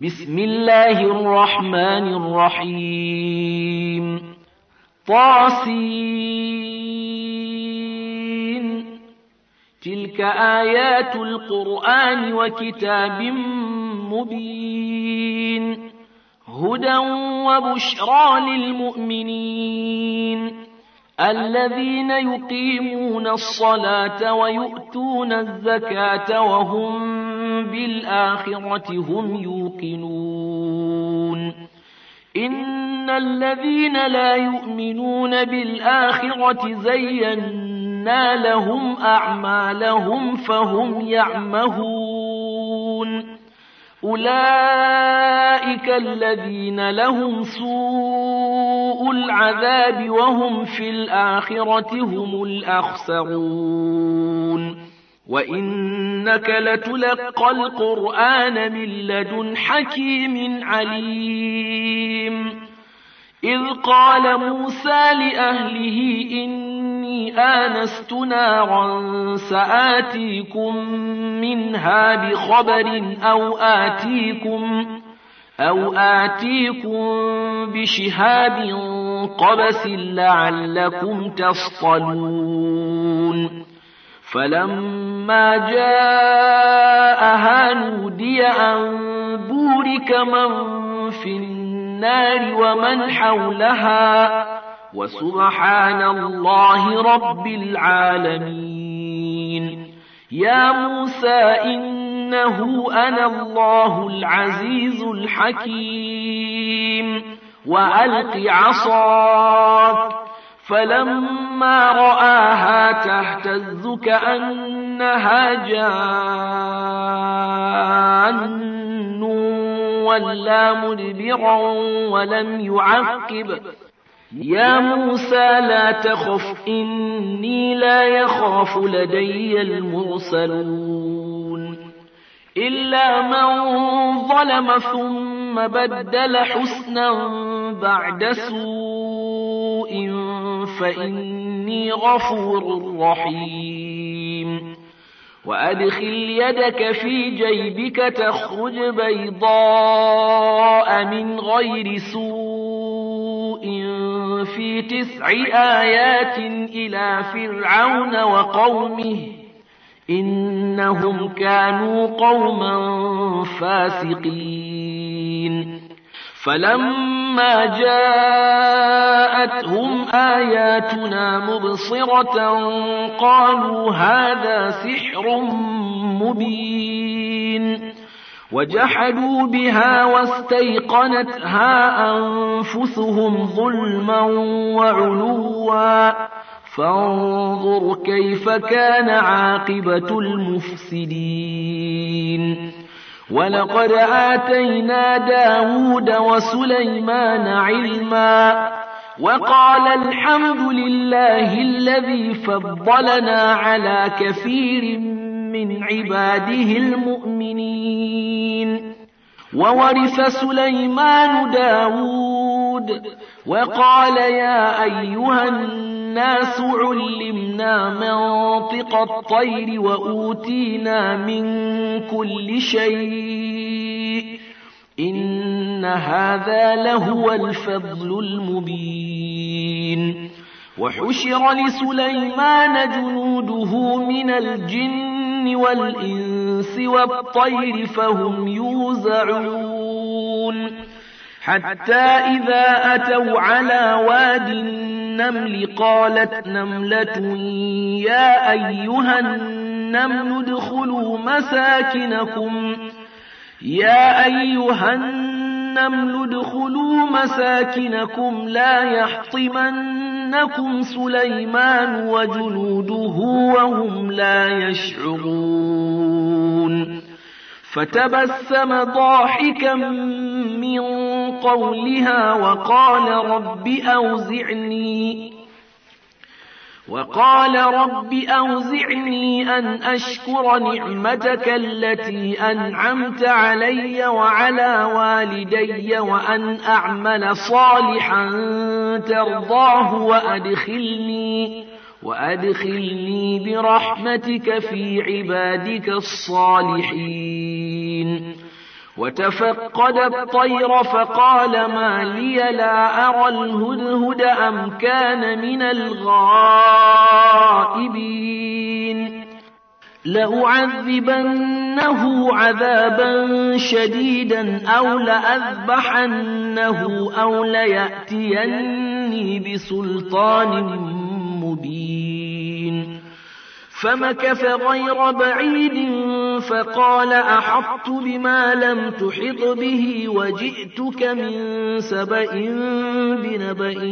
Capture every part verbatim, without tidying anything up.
بسم الله الرحمن الرحيم طاسين تلك آيات القرآن وكتاب مبين هدى وبشرى للمؤمنين الذين يقيمون الصلاة ويؤتون الزكاة وهم بالآخرة هم يوقنون إن الذين لا يؤمنون بالآخرة زينا لهم أعمالهم فهم يعمهون أولئك الذين لهم سوء العذاب وهم في الآخرة هم الأخسرون وإنك لتلقى القرآن من لدن حكيم عليم إذ قال موسى لأهله إني آنست نارا سآتيكم منها بخبر أو آتيكم أو آتيكم بشهاب قبس لعلكم تصطلون فلما جاءها نودي أن بورك من في النار ومن حولها وسبحان الله رب العالمين يا موسى إنه أنا الله العزيز الحكيم وألق عصاك فلما رآها تهتز كأنها جان ولا مدبرا ولم يعقب يا موسى لا تخف إني لا يخاف لدي المرسلون إلا من ظلم ثم بدل حسنا بعد سوء فإني غفور رحيم وأدخل يدك في جيبك تخرج بيضاء من غير سوء في تسع آيات إلى فرعون وقومه إنهم كانوا قوما فاسقين فلما جاءتهم آياتنا مبصرة قالوا هذا سحر مبين وجحدوا بها واستيقنتها أنفسهم ظلما وعلوا فانظر كيف كان عاقبة المفسدين ولقد آتينا داود وسليمان علما وقال الحمد لله الذي فضلنا على كثير من عباده المؤمنين وورث سليمان داود وقال يا أيها الناس علمنا منطق الطير وأوتينا من كل شيء إن هذا لهو الفضل المبين وحشر لسليمان جنوده من الجن والإنس والطير فهم يوزعون حتى إذا أتوا على واد النمل قالت نملة يا أيها النمل ادخلوا مساكنكم يا أيها النمل ادخلوا مساكنكم لا يحطمنكم سليمان وجنوده وهم لا يشعرون فتبسم ضاحكا من قولها وقال رب أوزعني وقال رب أوزعني أن أشكر نعمتك التي أنعمت علي وعلى والدي وأن أعمل صالحا ترضاه وأدخلني وأدخلني برحمتك في عبادك الصالحين وتفقد الطير فقال ما لي لا أرى الهدهد أم كان من الغائبين لأعذبنه عذابا شديدا أو لأذبحنه أو ليأتيني بسلطان مبين فمكث غير بعيد فقال أحطت بما لم تحط به وجئتك من سبأ بنبأ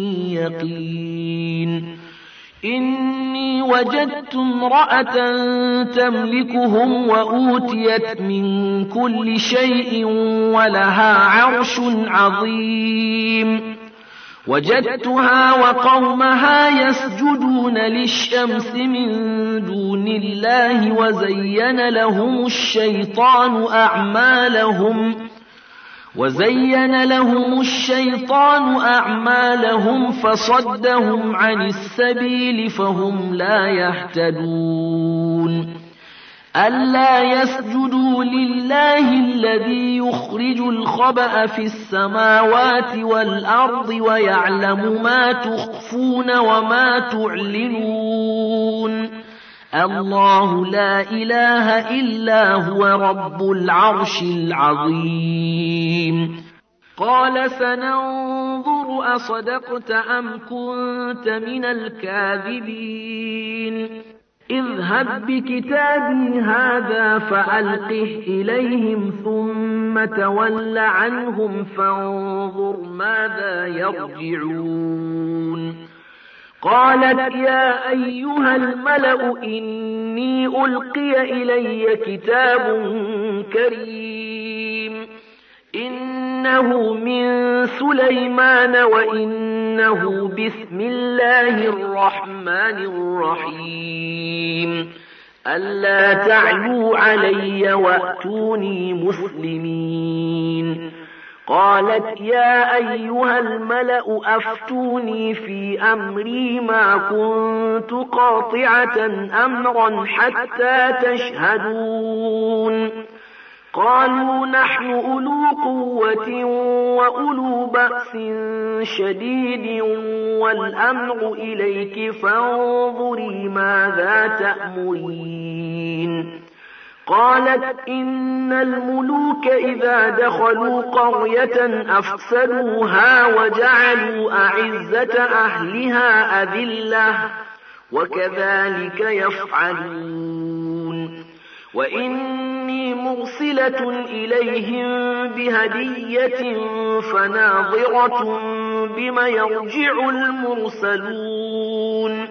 يقين إني وجدت امرأة تملكهم وأوتيت من كل شيء ولها عرش عظيم وجدتها وقومها يسجدون للشمس من دون الله وزين لهم الشيطان أعمالهم وزين لهم الشيطان أعمالهم فصدهم عن السبيل فهم لا يهتدون ألا يسجدوا لله الذي يخرج الخبأ في السماوات والأرض ويعلم ما تخفون وما تعلنون الله لا إله إلا هو رب العرش العظيم قال سننظر أصدقت أم كنت من الكاذبين اذهب بكتابي هذا فألقه إليهم ثم تول عنهم فانظر ماذا يرجعون قالت يا أيها الملأ إني ألقي إلي كتاب كريم إنه من سليمان وإنه بسم الله الرحمن الرحيم ألا تعلوا علي وأتوني مسلمين قالت يا أيها الملأ أفتوني في أمري ما كنت قاطعة أمرا حتى تشهدون قالوا نحن أولو قوة وأولو بأس شديد والأمر إليك فانظري ماذا تأمرين قالت إن الملوك إذا دخلوا قرية أفسدوها وجعلوا أعزة أهلها أذلة وكذلك يفعلون وإني مرسلة إليهم بهدية فناظرة بما يرجع المرسلون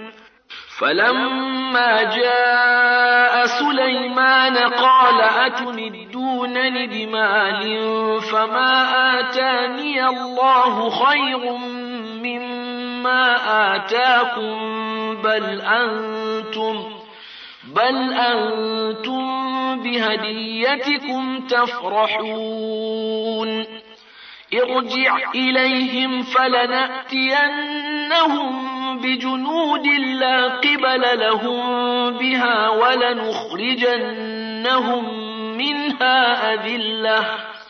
فلما جاء سليمان قال أتمدونني بمال فما آتاني الله خير مما آتاكم بل أنتم بل أنتم بهديتكم تفرحون ارجع إليهم فلنأتينهم بجنود لا قبل لهم بها ولنخرجنهم منها أذلة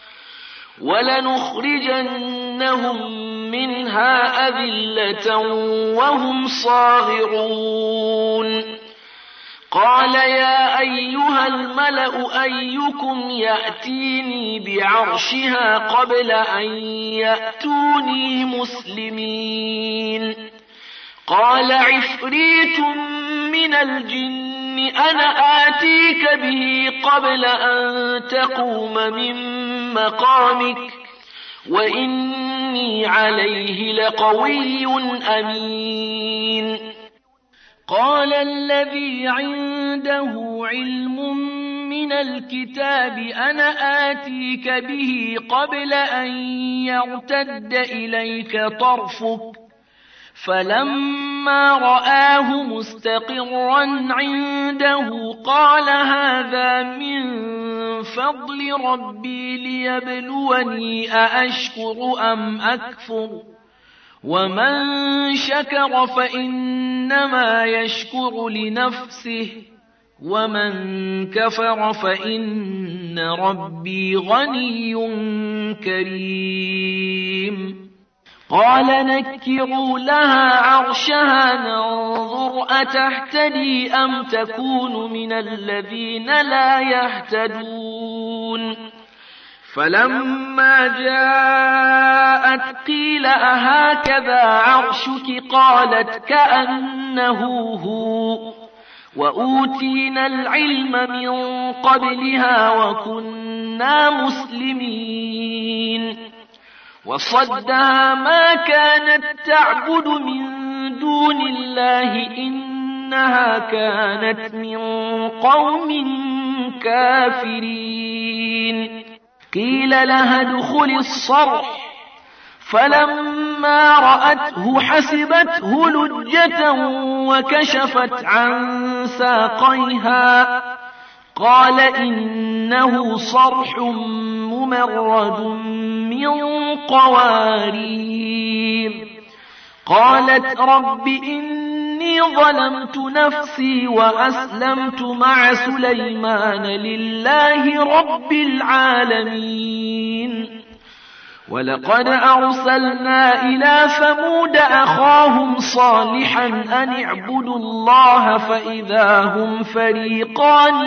ولنخرجنهم منها أذلة وهم صاغرون قال يا أيها الملأ أيكم يأتيني بعرشها قبل أن يأتوني مسلمين قال عفريت من الجن أنا آتيك به قبل أن تقوم من مقامك وإني عليه لقوي أمين قال الذي عنده علم من الكتاب أنا آتيك به قبل أن يرتد إليك طرفك فلما رآه مستقرا عنده قال هذا من فضل ربي ليبلوني أأشكر أم أكفر ومن شكر فإنما يشكر لنفسه ومن كفر فإن ربي غني كريم قال نكروا لها عرشها ننظر أتهتدي أم تكون من الذين لا يهتدون فلما جاءت قيل أهكذا عرشك قالت كأنه هو وأوتينا العلم من قبلها وكنا مسلمين وصدها ما كانت تعبد من دون الله إنها كانت من قوم كافرين قيل لها ادخل الصرح فلما رأته حسبته لجة وكشفت عن ساقيها قال إنه صرح ممرد من قوارير قالت رب إني ظلمت نفسي وأسلمت مع سليمان لله رب العالمين ولقد أرسلنا إلى ثمود أخاهم صالحا أن اعبدوا الله فإذا هم فريقان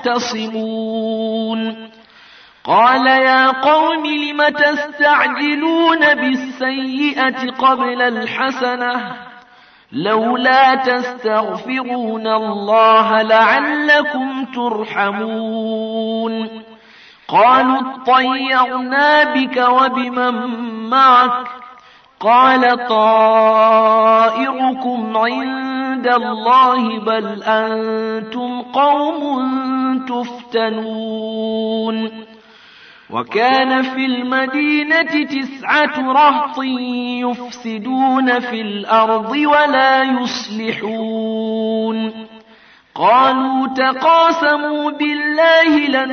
يختصمون قال يا قوم لم تستعجلون بالسيئة قبل الحسنة لولا تستغفرون الله لعلكم ترحمون قالوا اطيرنا بك وبمن معك قال طائركم عند الله بل أنتم قوم تفتنون وكان في المدينة تسعة رهط يفسدون في الأرض ولا يصلحون قالوا تقاسموا بالله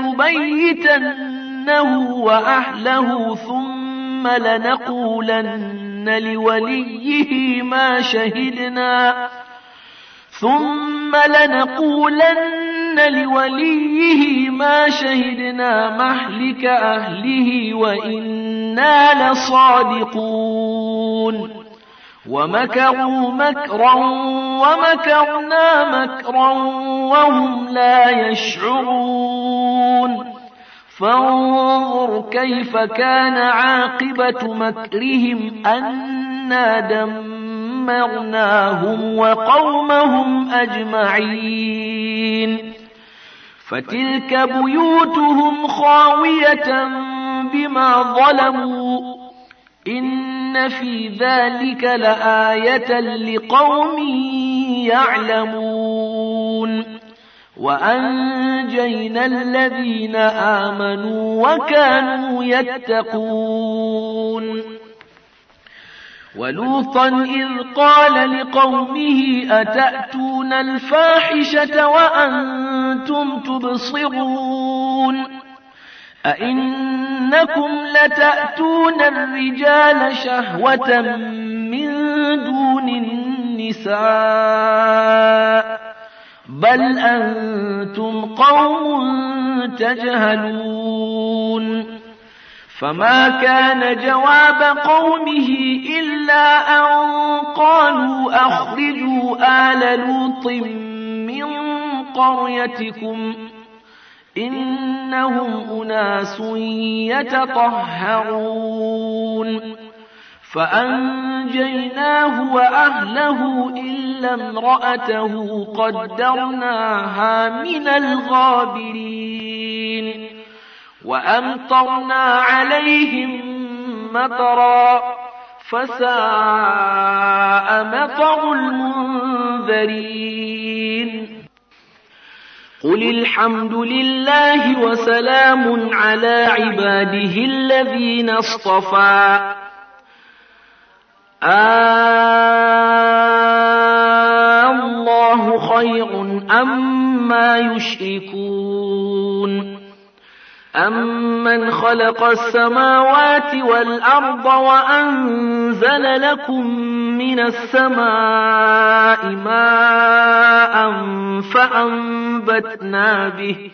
لنبيتنه وأهله ثم لنقولن لوليه ما شهدنا ثم لنقولن لوليه ما شهدنا مهلك أهله وإنا لصادقون ومكروا مكرا ومكرنا مكرا وهم لا يشعرون فانظر كيف كان عاقبة مكرهم أنا دمرناهم وقومهم أجمعين فتلك بيوتهم خاوية بما ظلموا إن في ذلك لآية لقوم يعلمون وأنجينا الذين آمنوا وكانوا يتقون ولوطا إذ قال لقومه أتأتون الفاحشة وأنتم تبصرون أئنكم لتأتون الرجال شهوة من دون النساء بل أنتم قوم تجهلون فما كان جواب قومه إلا أن قالوا أخرجوا آل لوط من قريتكم إنهم أناس يتطهرون فأنجيناه وأهله إلا امرأته قدرناها من الغابرين وأمطرنا عليهم مطرا فساء مطر المنذرين قل الحمد لله وسلام على عباده الذين اصطفى الله خير أما يشركون أمن خلق السماوات والأرض وأنزل لكم من السماء ماء فأنبتنا به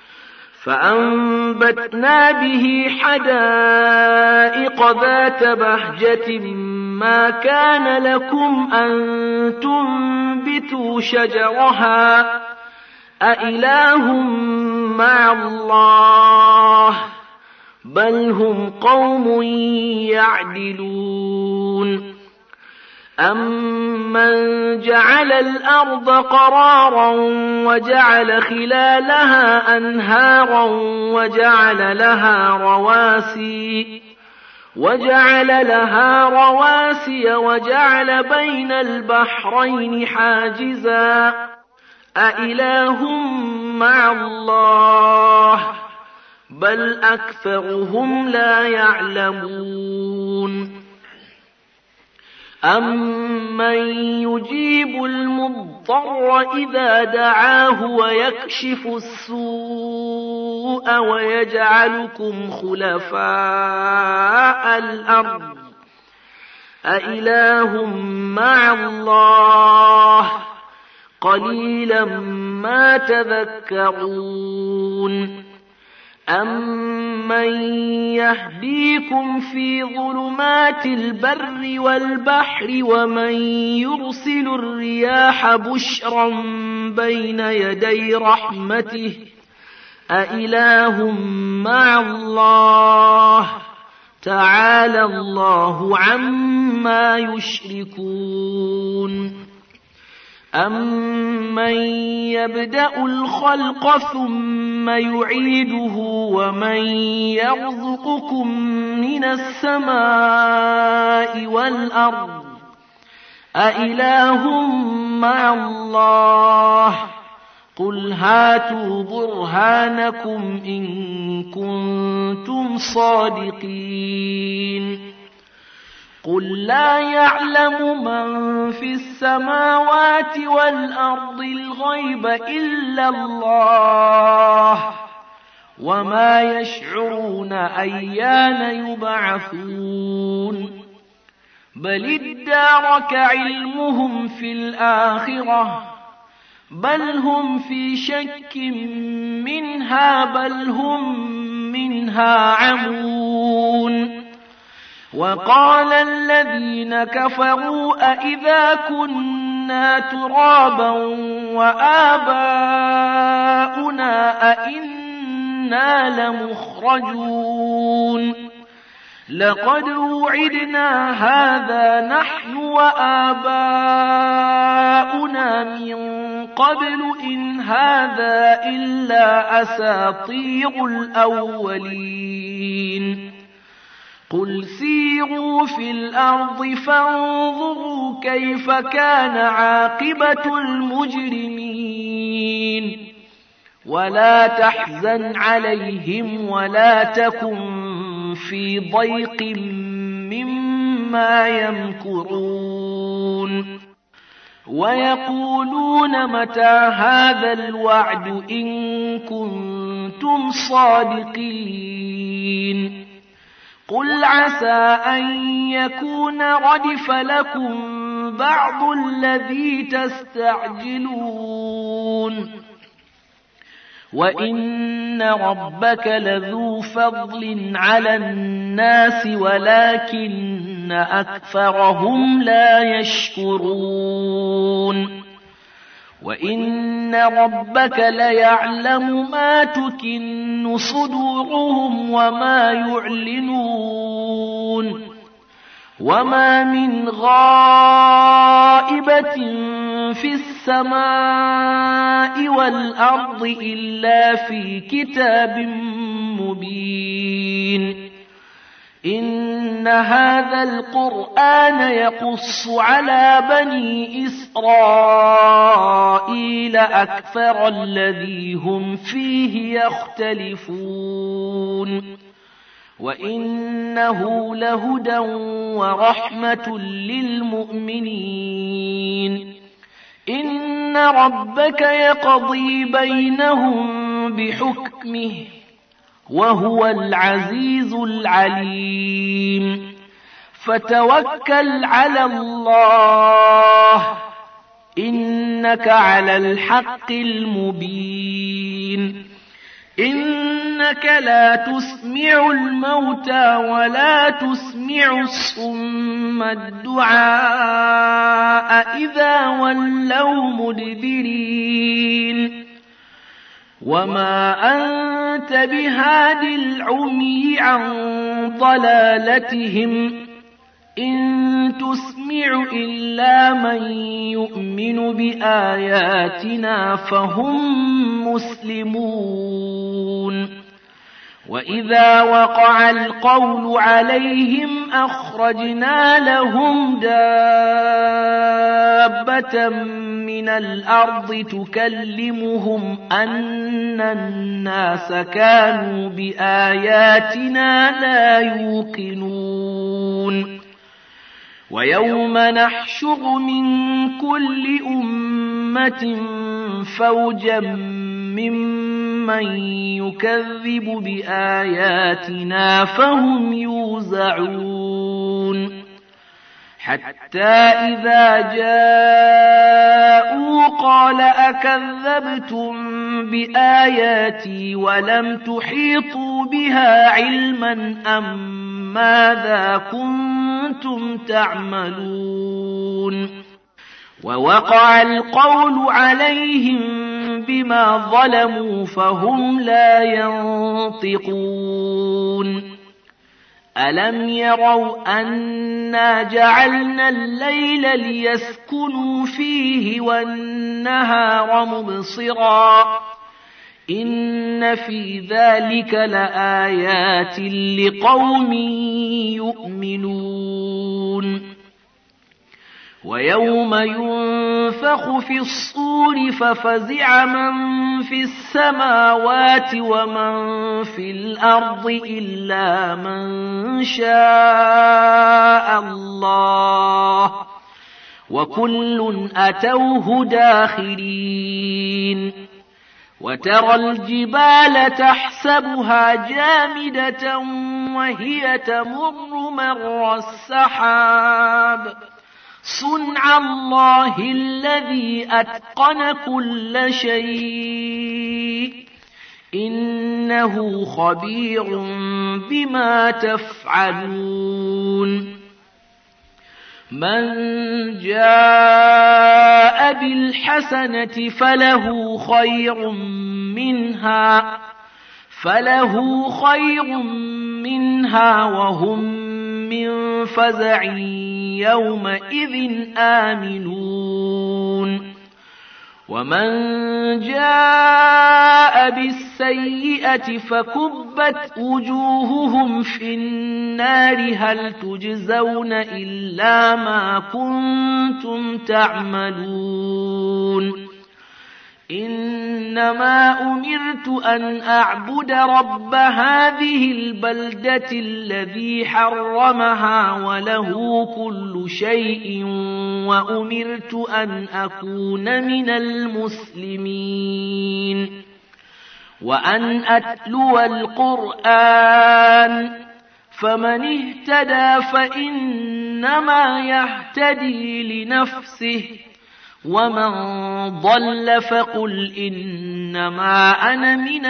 فأنبتنا به حدائق ذات بهجة ما كان لكم أن تنبتوا شجرها أإله مع الله بل هم قوم يعدلون أمن جعل الأرض قرارا وجعل خلالها أنهارا وجعل لها رواسي وجعل لها رواسي وجعل بين البحرين حاجزا أإله مع الله بل أكثرهم لا يعلمون أمن يجيب المضطر إذا دعاه ويكشف السوء ويجعلكم خلفاء الأرض أإله مع الله قليلا ما تذكرون أمن يهديكم في ظلمات البر والبحر ومن يرسل الرياح بشرا بين يدي رحمته أإله مع الله تعالى الله عما يشركون أمن يبدأ الخلق ثم يعيده ومن يرزقكم من السماء والأرض أإله مع الله قل هاتوا برهانكم إن كنتم صادقين قل لا يعلم من في السماوات والأرض الغيب إلا الله وما يشعرون أيان يبعثون بل ادارك علمهم في الآخرة بل هم في شك منها بل هم منها عمون وقال الذين كفروا أئذا كنا ترابا وآباؤنا أئنا لمخرجون لقد وعدنا هذا نحن وآباؤنا من قبل إن هذا إلا أساطير الأولين قل سيروا في الأرض فانظروا كيف كان عاقبة المجرمين ولا تحزن عليهم ولا تكن في ضيق مما يمكرون ويقولون متى هذا الوعد إن كنتم صادقين قل عسى أن يكون ردف لكم بعض الذي تستعجلون وإن ربك لذو فضل على الناس ولكن أكثرهم لا يشكرون وإن ربك ليعلم ما تكن صدورهم وما يعلنون وما من غائبة في السماء والأرض إلا في كتاب مبين إن هذا القرآن يقص على بني إسرائيل أكثر الذي هم فيه يختلفون وإنه لهدى ورحمة للمؤمنين إن ربك يقضي بينهم بحكمه وهو العزيز العليم فتوكل على الله إنك على الحق المبين إنك لا تسمع الموتى ولا تسمع الصم الدعاء إذا ولوا مدبرين وما أنت بهاد العمي عن ضلالتهم إن تسمع إلا من يؤمن بآياتنا فهم مسلمون وإذا وقع القول عليهم أخرجنا لهم دابة من الأرض تكلمهم أن الناس كانوا بآياتنا لا يوقنون ويوم نحشر من كل أمة فوجا ممن يكذب بآياتنا فهم يوزعون حتى إذا جاءوا قال أكذبتم بآياتي ولم تحيطوا بها علما أم ماذا كنتم تعملون ووقع القول عليهم بما ظلموا فهم لا ينطقون ألم يروا أنا جعلنا الليل ليسكنوا فيه والنهار مبصرا إن في ذلك لآيات لقوم يؤمنون ويوم ينفخ في الصور ففزع من في السماوات ومن في الأرض إلا من شاء الله وكل أتوه داخرين وترى الجبال تحسبها جامدة وهي تمر مر السحاب صنع الله الذي أتقن كل شيء إنه خبير بما تفعلون من جاء بالحسنة فله خير منها فله خير منها وهم من فزع يومئذ آمنون ومن جاء بالسيئة فكبت وجوههم في النار هل تجزون إلا ما كنتم تعملون إنما أمرت أن أعبد رب هذه البلدة الذي حرمها وله كل شيء وأمرت أن أكون من المسلمين وأن أتلو القرآن فمن اهتدى فإنما يهتدي لنفسه ومن ضل فقل إنما أنا من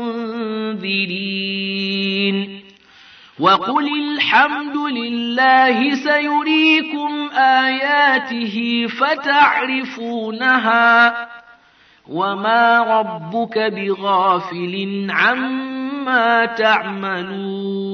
المنذرين وقل الحمد لله سيريكم آياته فتعرفونها وما ربك بغافل عما تعملون